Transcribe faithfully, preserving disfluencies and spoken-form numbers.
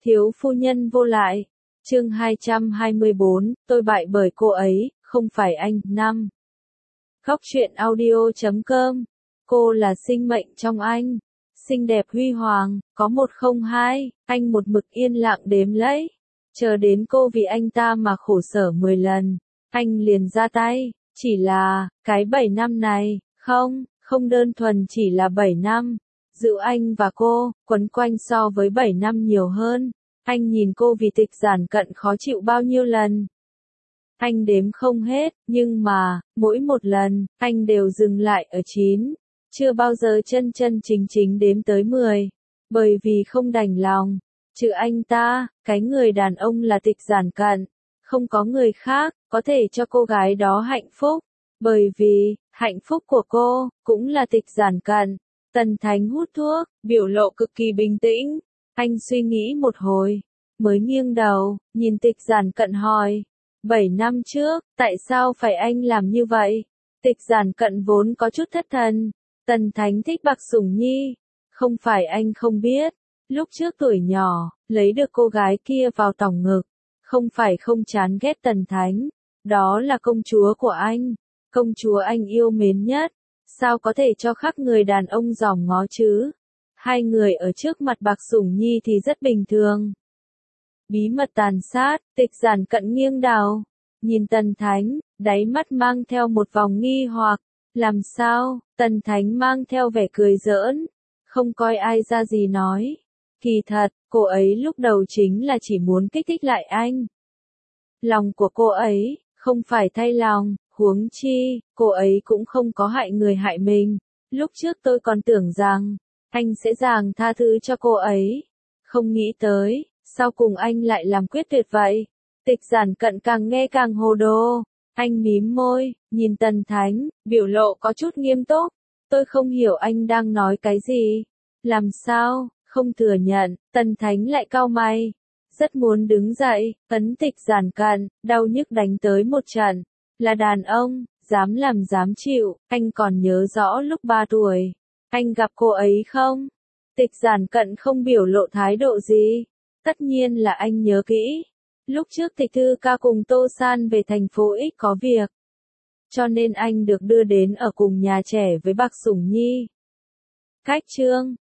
Thiếu phu nhân vô lại. Chương hai trăm hai mươi bốn, tôi bại bởi cô ấy, không phải anh. Năm. Khóc chuyện audio chấm com. Cô là sinh mệnh trong anh. Xinh đẹp huy hoàng, có một không hai, anh một mực yên lặng đếm lấy. Chờ đến cô vì anh ta mà khổ sở mười lần. Anh liền ra tay, chỉ là, cái bảy năm này, không, không đơn thuần chỉ là bảy năm. Giữa anh và cô, quấn quanh so với bảy năm nhiều hơn. Anh nhìn cô vì tịch giản cận khó chịu bao nhiêu lần. Anh đếm không hết, nhưng mà, mỗi một lần, anh đều dừng lại ở chín. Chưa bao giờ chân chân chính chính đếm tới mười. Bởi vì không đành lòng. Trừ anh ta, cái người đàn ông là tịch giản cận. Không có người khác, có thể cho cô gái đó hạnh phúc. Bởi vì, hạnh phúc của cô, cũng là tịch giản cận. Tần Thánh hút thuốc, biểu lộ cực kỳ bình tĩnh. Anh suy nghĩ một hồi, mới nghiêng đầu, nhìn tịch giản cận hỏi. Bảy năm trước, tại sao phải anh làm như vậy? Tịch giản cận vốn có chút thất thần. Tần Thánh thích Bạc Sủng Nhi. Không phải anh không biết. Lúc trước tuổi nhỏ, lấy được cô gái kia vào tòng ngực. Không phải không chán ghét Tần Thánh. Đó là công chúa của anh. Công chúa anh yêu mến nhất. Sao có thể cho khác người đàn ông giòm ngó chứ? Hai người ở trước mặt Bạc Sủng Nhi thì rất bình thường. Bí mật tàn sát, tịch giản cận nghiêng đầu. Nhìn Tần Thánh, đáy mắt mang theo một vòng nghi hoặc. Làm sao? Tần Thánh mang theo vẻ cười giỡn. Không coi ai ra gì nói. Kỳ thật, cô ấy lúc đầu chính là chỉ muốn kích thích lại anh. Lòng của cô ấy, không phải thay lòng, huống chi, cô ấy cũng không có hại người hại mình. Lúc trước tôi còn tưởng rằng, anh sẽ dàng tha thứ cho cô ấy. Không nghĩ tới, sau cùng anh lại làm quyết tuyệt vậy. Tịch giản cận càng nghe càng hồ đồ. Anh mím môi, nhìn Tần Thánh, biểu lộ có chút nghiêm túc. Tôi không hiểu anh đang nói cái gì. Làm sao, không thừa nhận, Tần Thánh lại cau mày. Rất muốn đứng dậy, ấn tịch giản cận, đau nhức đánh tới một trận. Là đàn ông, dám làm dám chịu, anh còn nhớ rõ lúc ba tuổi. Anh gặp cô ấy không? Tịch giản cận không biểu lộ thái độ gì. Tất nhiên là anh nhớ kỹ. Lúc trước Tịch Thư Ca cùng Tô San về thành phố X có việc. Cho nên anh được đưa đến ở cùng nhà trẻ với Bạc Sủng Nhi. Cách chương,